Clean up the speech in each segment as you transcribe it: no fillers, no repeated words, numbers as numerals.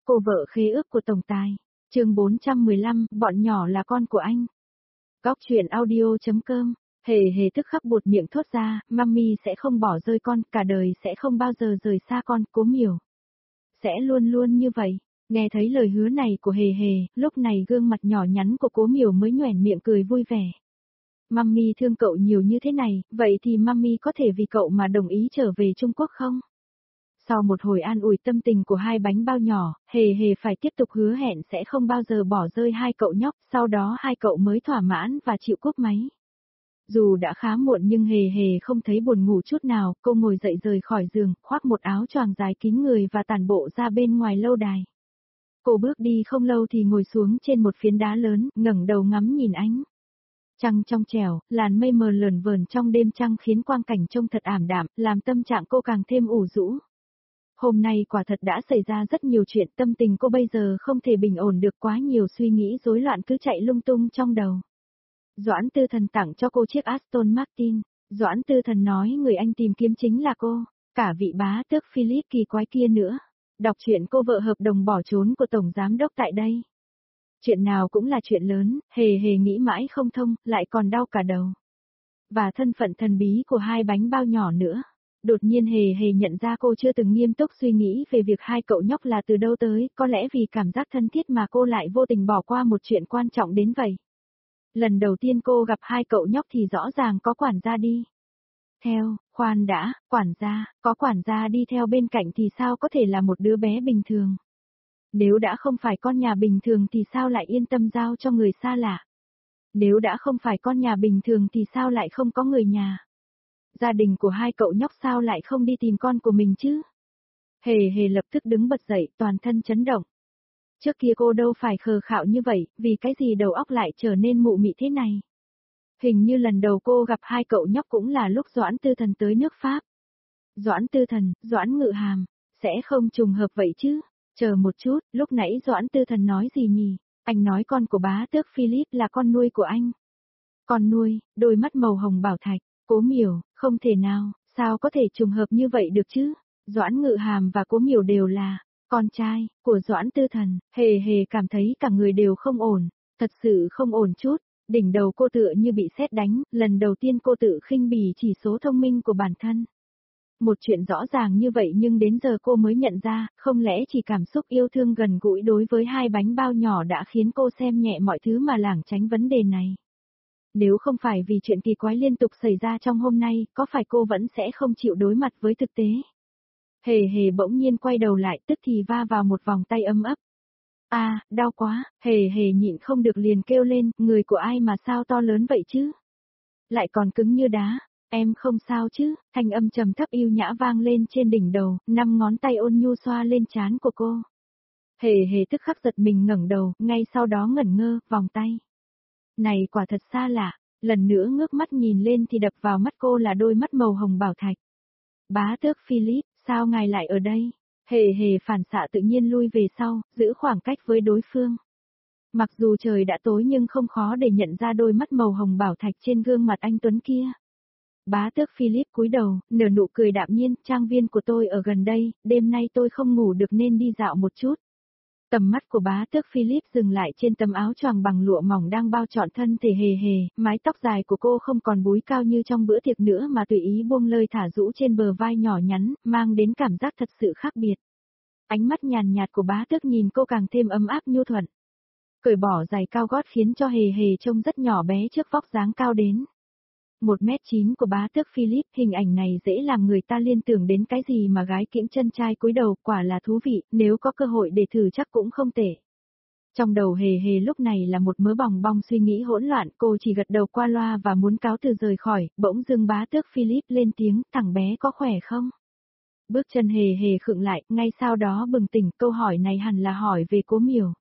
Cô vợ khế ước của tổng tài. Chương 415, bọn nhỏ là con của anh. Góc truyện audio.com. Hề hề tức khắc buột miệng thốt ra, mami sẽ không bỏ rơi con, cả đời sẽ không bao giờ rời xa con, Cố Miểu. Sẽ luôn luôn như vậy. Nghe thấy lời hứa này của hề hề, lúc này gương mặt nhỏ nhắn của Cố Miểu mới nhoẻn miệng cười vui vẻ. Mami thương cậu nhiều như thế này, vậy thì mami có thể vì cậu mà đồng ý trở về Trung Quốc không? Sau một hồi an ủi tâm tình của hai bánh bao nhỏ, hề hề phải tiếp tục hứa hẹn sẽ không bao giờ bỏ rơi hai cậu nhóc, sau đó hai cậu mới thỏa mãn và chịu cúp máy. Dù đã khá muộn nhưng hề hề không thấy buồn ngủ chút nào, cô ngồi dậy rời khỏi giường, khoác một áo choàng dài kín người và tản bộ ra bên ngoài lâu đài. Cô bước đi không lâu thì ngồi xuống trên một phiến đá lớn, ngẩng đầu ngắm nhìn ánh trăng trong trẻo, làn mây mờ lởn vởn trong đêm trăng khiến quang cảnh trông thật ảm đạm, làm tâm trạng cô càng thêm ủ rũ. Hôm nay quả thật đã xảy ra rất nhiều chuyện, tâm tình cô bây giờ không thể bình ổn được, quá nhiều suy nghĩ rối loạn cứ chạy lung tung trong đầu. Doãn Tư Thần tặng cho cô chiếc Aston Martin. Doãn Tư Thần nói người anh tìm kiếm chính là cô, cả vị bá tước Philip kỳ quái kia nữa. Đọc chuyện cô vợ hợp đồng bỏ trốn của Tổng Giám Đốc tại đây. Chuyện nào cũng là chuyện lớn, hề hề nghĩ mãi không thông, lại còn đau cả đầu. Và thân phận thần bí của hai bánh bao nhỏ nữa. Đột nhiên hề hề nhận ra cô chưa từng nghiêm túc suy nghĩ về việc hai cậu nhóc là từ đâu tới, có lẽ vì cảm giác thân thiết mà cô lại vô tình bỏ qua một chuyện quan trọng đến vậy. Lần đầu tiên cô gặp hai cậu nhóc thì rõ ràng có quản gia đi theo, khoan đã, quản gia, có quản gia đi theo bên cạnh thì sao có thể là một đứa bé bình thường. Nếu đã không phải con nhà bình thường thì sao lại yên tâm giao cho người xa lạ. Nếu đã không phải con nhà bình thường thì sao lại không có người nhà. Gia đình của hai cậu nhóc sao lại không đi tìm con của mình chứ? Hề hề lập tức đứng bật dậy, toàn thân chấn động. Trước kia cô đâu phải khờ khạo như vậy, vì cái gì đầu óc lại trở nên mụ mị thế này. Hình như lần đầu cô gặp hai cậu nhóc cũng là lúc Doãn Tư Thần tới nước Pháp. Doãn Tư Thần, Doãn Ngự Hàm, sẽ không trùng hợp vậy chứ? Chờ một chút, lúc nãy Doãn Tư Thần nói gì nhỉ? Anh nói con của bá tước Philip là con nuôi của anh. Con nuôi, đôi mắt màu hồng bảo thạch. Cố Miểu, không thể nào, sao có thể trùng hợp như vậy được chứ? Doãn Ngự Hàm và Cố Miểu đều là con trai của Doãn Tư Thần. Hề hề cảm thấy cả người đều không ổn, thật sự không ổn chút. Đỉnh đầu cô tựa như bị sét đánh, lần đầu tiên cô tự khinh bỉ chỉ số thông minh của bản thân. Một chuyện rõ ràng như vậy nhưng đến giờ cô mới nhận ra, không lẽ chỉ cảm xúc yêu thương gần gũi đối với hai bánh bao nhỏ đã khiến cô xem nhẹ mọi thứ mà lảng tránh vấn đề này. Nếu không phải vì chuyện kỳ quái liên tục xảy ra trong hôm nay, có phải cô vẫn sẽ không chịu đối mặt với thực tế? Hề hề bỗng nhiên quay đầu lại, tức thì va vào một vòng tay ấm ấp. Đau quá, hề hề nhịn không được liền kêu lên, người của ai mà sao to lớn vậy chứ? Lại còn cứng như đá, em không sao chứ? Thanh âm trầm thấp yêu nhã vang lên trên đỉnh đầu, 5 ngón tay ôn nhu xoa lên trán của cô. Hề hề tức khắc giật mình ngẩng đầu, ngay sau đó ngẩn ngơ, vòng tay. Này quả thật xa lạ, lần nữa ngước mắt nhìn lên thì đập vào mắt cô là đôi mắt màu hồng bảo thạch. Bá tước Philip, sao ngài lại ở đây? Hề hề phản xạ tự nhiên lui về sau, giữ khoảng cách với đối phương. Mặc dù trời đã tối nhưng không khó để nhận ra đôi mắt màu hồng bảo thạch trên gương mặt anh Tuấn kia. Bá tước Philip cúi đầu, nở nụ cười đạm nhiên, trang viên của tôi ở gần đây, đêm nay tôi không ngủ được nên đi dạo một chút. Tầm mắt của bá tước Philip dừng lại trên tấm áo choàng bằng lụa mỏng đang bao trọn thân thể hề hề, mái tóc dài của cô không còn búi cao như trong bữa tiệc nữa mà tùy ý buông lơi thả rũ trên bờ vai nhỏ nhắn, mang đến cảm giác thật sự khác biệt. Ánh mắt nhàn nhạt của bá tước nhìn cô càng thêm ấm áp nhu thuận. Cởi bỏ giày cao gót khiến cho hề hề trông rất nhỏ bé trước vóc dáng cao đến 1m9 của bá tước Philip, hình ảnh này dễ làm người ta liên tưởng đến cái gì mà gái kiễng chân trai cúi đầu, quả là thú vị, nếu có cơ hội để thử chắc cũng không tệ. Trong đầu hề hề lúc này là một mớ bòng bong suy nghĩ hỗn loạn, cô chỉ gật đầu qua loa và muốn cáo từ rời khỏi, bỗng dưng bá tước Philip lên tiếng, thằng bé có khỏe không? Bước chân hề hề khựng lại, ngay sau đó bừng tỉnh, câu hỏi này hẳn là hỏi về Cố Miểu.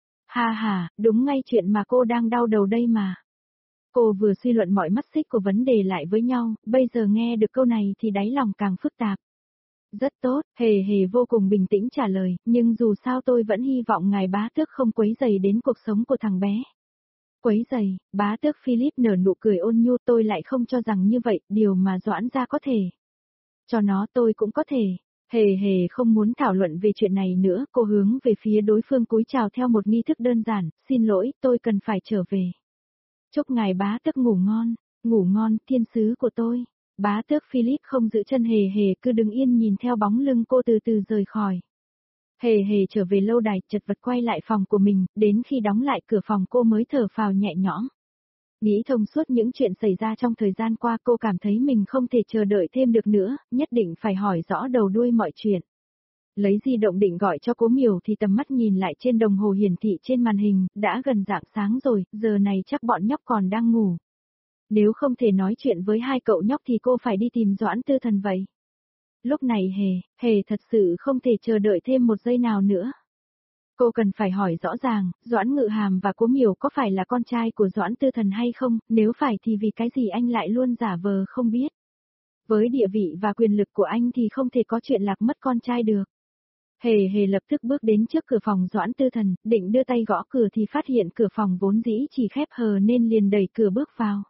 Ha, đúng ngay chuyện mà cô đang đau đầu đây mà. Cô vừa suy luận mọi mắt xích của vấn đề lại với nhau, bây giờ nghe được câu này thì đáy lòng càng phức tạp. Rất tốt, hề hề vô cùng bình tĩnh trả lời, nhưng dù sao tôi vẫn hy vọng ngài bá tước không quấy rầy đến cuộc sống của thằng bé. Quấy rầy, bá tước Philip nở nụ cười ôn nhu, tôi lại không cho rằng như vậy, điều mà Doãn gia có thể. Cho nó tôi cũng có thể. Hề hề không muốn thảo luận về chuyện này nữa, cô hướng về phía đối phương cúi chào theo một nghi thức đơn giản, xin lỗi, tôi cần phải trở về. Chúc ngài bá tước ngủ ngon, thiên sứ của tôi. Bá tước Philip không giữ chân hề hề cứ đứng yên nhìn theo bóng lưng cô từ từ rời khỏi. Hề hề trở về lâu đài, chật vật quay lại phòng của mình, đến khi đóng lại cửa phòng cô mới thở phào nhẹ nhõm. Nghĩ thông suốt những chuyện xảy ra trong thời gian qua cô cảm thấy mình không thể chờ đợi thêm được nữa, nhất định phải hỏi rõ đầu đuôi mọi chuyện. Lấy di động định gọi cho Cố Miểu thì tầm mắt nhìn lại trên đồng hồ hiển thị trên màn hình, đã gần rạng sáng rồi, giờ này chắc bọn nhóc còn đang ngủ. Nếu không thể nói chuyện với hai cậu nhóc thì cô phải đi tìm Doãn Tư Thần vậy. Lúc này hề thật sự không thể chờ đợi thêm một giây nào nữa. Cô cần phải hỏi rõ ràng, Doãn Ngự Hàm và Cố Miểu có phải là con trai của Doãn Tư Thần hay không, nếu phải thì vì cái gì anh lại luôn giả vờ không biết. Với địa vị và quyền lực của anh thì không thể có chuyện lạc mất con trai được. Hề hề lập tức bước đến trước cửa phòng Doãn Tư Thần, định đưa tay gõ cửa thì phát hiện cửa phòng vốn dĩ chỉ khép hờ nên liền đẩy cửa bước vào.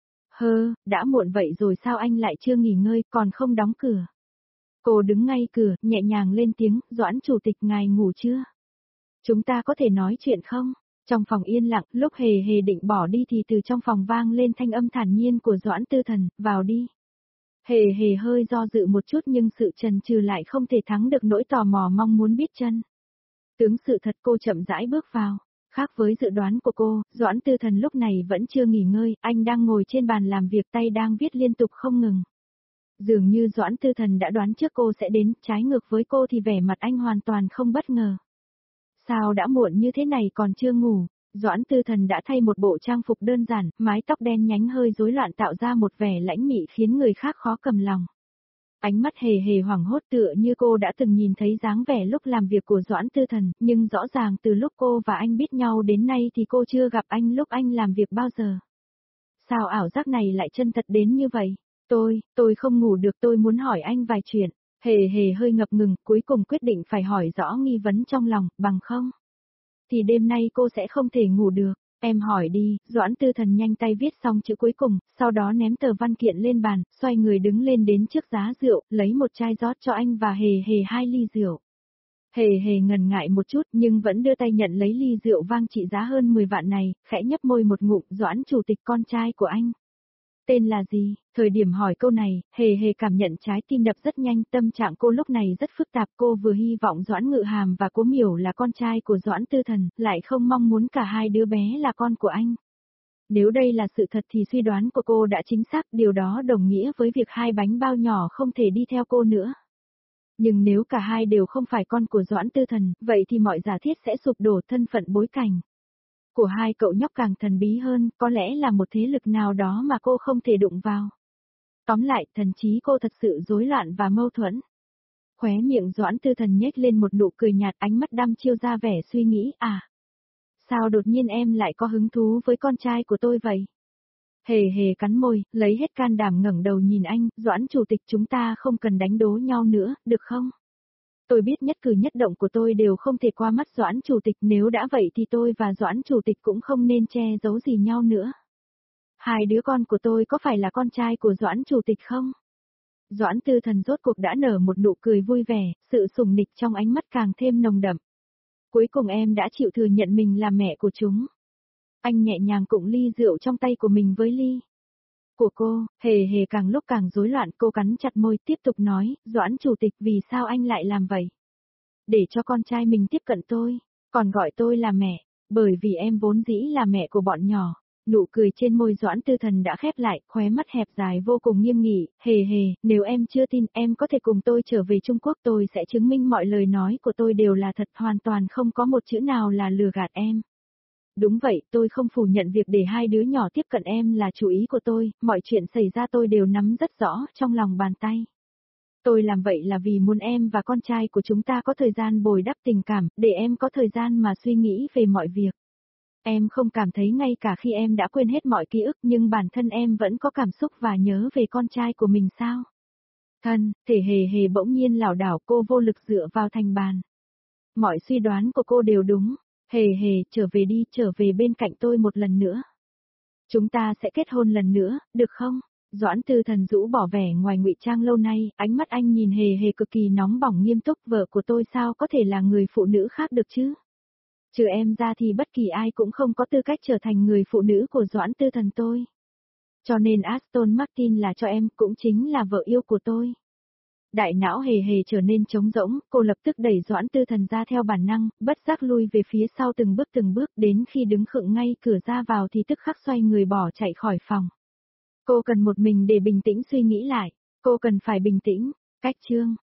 Đã muộn vậy rồi sao anh lại chưa nghỉ ngơi, còn không đóng cửa. Cô đứng ngay cửa, nhẹ nhàng lên tiếng, Doãn chủ tịch ngài ngủ chưa? Chúng ta có thể nói chuyện không? Trong phòng yên lặng, lúc hề hề định bỏ đi thì từ trong phòng vang lên thanh âm thản nhiên của Doãn Tư Thần, vào đi. Hề hề hơi do dự một chút nhưng sự chần chừ lại không thể thắng được nỗi tò mò mong muốn biết chân. Tướng sự thật cô chậm rãi bước vào. Khác với dự đoán của cô, Doãn Tư Thần lúc này vẫn chưa nghỉ ngơi, anh đang ngồi trên bàn làm việc tay đang viết liên tục không ngừng. Dường như Doãn Tư Thần đã đoán trước cô sẽ đến, trái ngược với cô thì vẻ mặt anh hoàn toàn không bất ngờ. Sao đã muộn như thế này còn chưa ngủ? Doãn Tư Thần đã thay một bộ trang phục đơn giản, mái tóc đen nhánh hơi rối loạn tạo ra một vẻ lãnh mị khiến người khác khó cầm lòng. Ánh mắt hề hề hoảng hốt tựa như cô đã từng nhìn thấy dáng vẻ lúc làm việc của Doãn Tư Thần, nhưng rõ ràng từ lúc cô và anh biết nhau đến nay thì cô chưa gặp anh lúc anh làm việc bao giờ. Sao ảo giác này lại chân thật đến như vậy? Tôi không ngủ được, tôi muốn hỏi anh vài chuyện. Hề hề hơi ngập ngừng, cuối cùng quyết định phải hỏi rõ nghi vấn trong lòng, bằng không thì đêm nay cô sẽ không thể ngủ được. Em hỏi đi, Doãn Tư Thần nhanh tay viết xong chữ cuối cùng, sau đó ném tờ văn kiện lên bàn, xoay người đứng lên đến trước giá rượu, lấy một chai rót cho anh và hề hề 2 ly rượu. Hề hề ngần ngại một chút nhưng vẫn đưa tay nhận lấy ly rượu vang trị giá hơn 10 vạn này, khẽ nhấp môi một ngụm, Doãn chủ tịch con trai của anh. Tên là gì? Thời điểm hỏi câu này, hề hề cảm nhận trái tim đập rất nhanh, tâm trạng cô lúc này rất phức tạp, cô vừa hy vọng Doãn Ngự Hàm và Cố Miểu là con trai của Doãn Tư Thần, lại không mong muốn cả hai đứa bé là con của anh. Nếu đây là sự thật thì suy đoán của cô đã chính xác, điều đó đồng nghĩa với việc hai bánh bao nhỏ không thể đi theo cô nữa. Nhưng nếu cả hai đều không phải con của Doãn Tư Thần, vậy thì mọi giả thiết sẽ sụp đổ, thân phận bối cảnh của hai cậu nhóc càng thần bí hơn, có lẽ là một thế lực nào đó mà cô không thể đụng vào. Tóm lại, thần trí cô thật sự rối loạn và mâu thuẫn. Khóe miệng Doãn Tư Thần nhếch lên một nụ cười nhạt, ánh mắt đăm chiêu ra vẻ suy nghĩ, sao đột nhiên em lại có hứng thú với con trai của tôi vậy? Hề hề cắn môi, lấy hết can đảm ngẩng đầu nhìn anh, Doãn chủ tịch chúng ta không cần đánh đố nhau nữa, được không? Tôi biết nhất cử nhất động của tôi đều không thể qua mắt Doãn chủ tịch, nếu đã vậy thì tôi và Doãn chủ tịch cũng không nên che giấu gì nhau nữa. Hai đứa con của tôi có phải là con trai của Doãn chủ tịch không? Doãn Tư Thần rốt cuộc đã nở một nụ cười vui vẻ, sự sủng nịch trong ánh mắt càng thêm nồng đậm. Cuối cùng em đã chịu thừa nhận mình là mẹ của chúng. Anh nhẹ nhàng cụng ly rượu trong tay của mình với ly của cô, hề hề càng lúc càng rối loạn, cô cắn chặt môi tiếp tục nói, Doãn chủ tịch vì sao anh lại làm vậy? Để cho con trai mình tiếp cận tôi, còn gọi tôi là mẹ, bởi vì em vốn dĩ là mẹ của bọn nhỏ. Nụ cười trên môi Doãn Tư Thần đã khép lại, khóe mắt hẹp dài vô cùng nghiêm nghị, hề hề, nếu em chưa tin em có thể cùng tôi trở về Trung Quốc, tôi sẽ chứng minh mọi lời nói của tôi đều là thật, hoàn toàn không có một chữ nào là lừa gạt em. Đúng vậy, tôi không phủ nhận việc để hai đứa nhỏ tiếp cận em là chủ ý của tôi, mọi chuyện xảy ra tôi đều nắm rất rõ trong lòng bàn tay. Tôi làm vậy là vì muốn em và con trai của chúng ta có thời gian bồi đắp tình cảm, để em có thời gian mà suy nghĩ về mọi việc. Em không cảm thấy ngay cả khi em đã quên hết mọi ký ức nhưng bản thân em vẫn có cảm xúc và nhớ về con trai của mình sao? Thể hề hề bỗng nhiên lảo đảo, cô vô lực dựa vào thành bàn. Mọi suy đoán của cô đều đúng. Hề hề, trở về đi, trở về bên cạnh tôi một lần nữa. Chúng ta sẽ kết hôn lần nữa, được không? Doãn Tư Thần rũ bỏ vẻ ngoài ngụy trang lâu nay, ánh mắt anh nhìn hề hề cực kỳ nóng bỏng nghiêm túc, vợ của tôi sao có thể là người phụ nữ khác được chứ? Trừ em ra thì bất kỳ ai cũng không có tư cách trở thành người phụ nữ của Doãn Tư Thần tôi. Cho nên Aston Martin là cho em, cũng chính là vợ yêu của tôi. Đại não hề hề trở nên trống rỗng, cô lập tức đẩy Doãn Tư Thần ra theo bản năng, bất giác lui về phía sau từng bước, đến khi đứng khựng ngay cửa ra vào thì tức khắc xoay người bỏ chạy khỏi phòng. Cô cần một mình để bình tĩnh suy nghĩ lại, cô cần phải bình tĩnh, cách chương.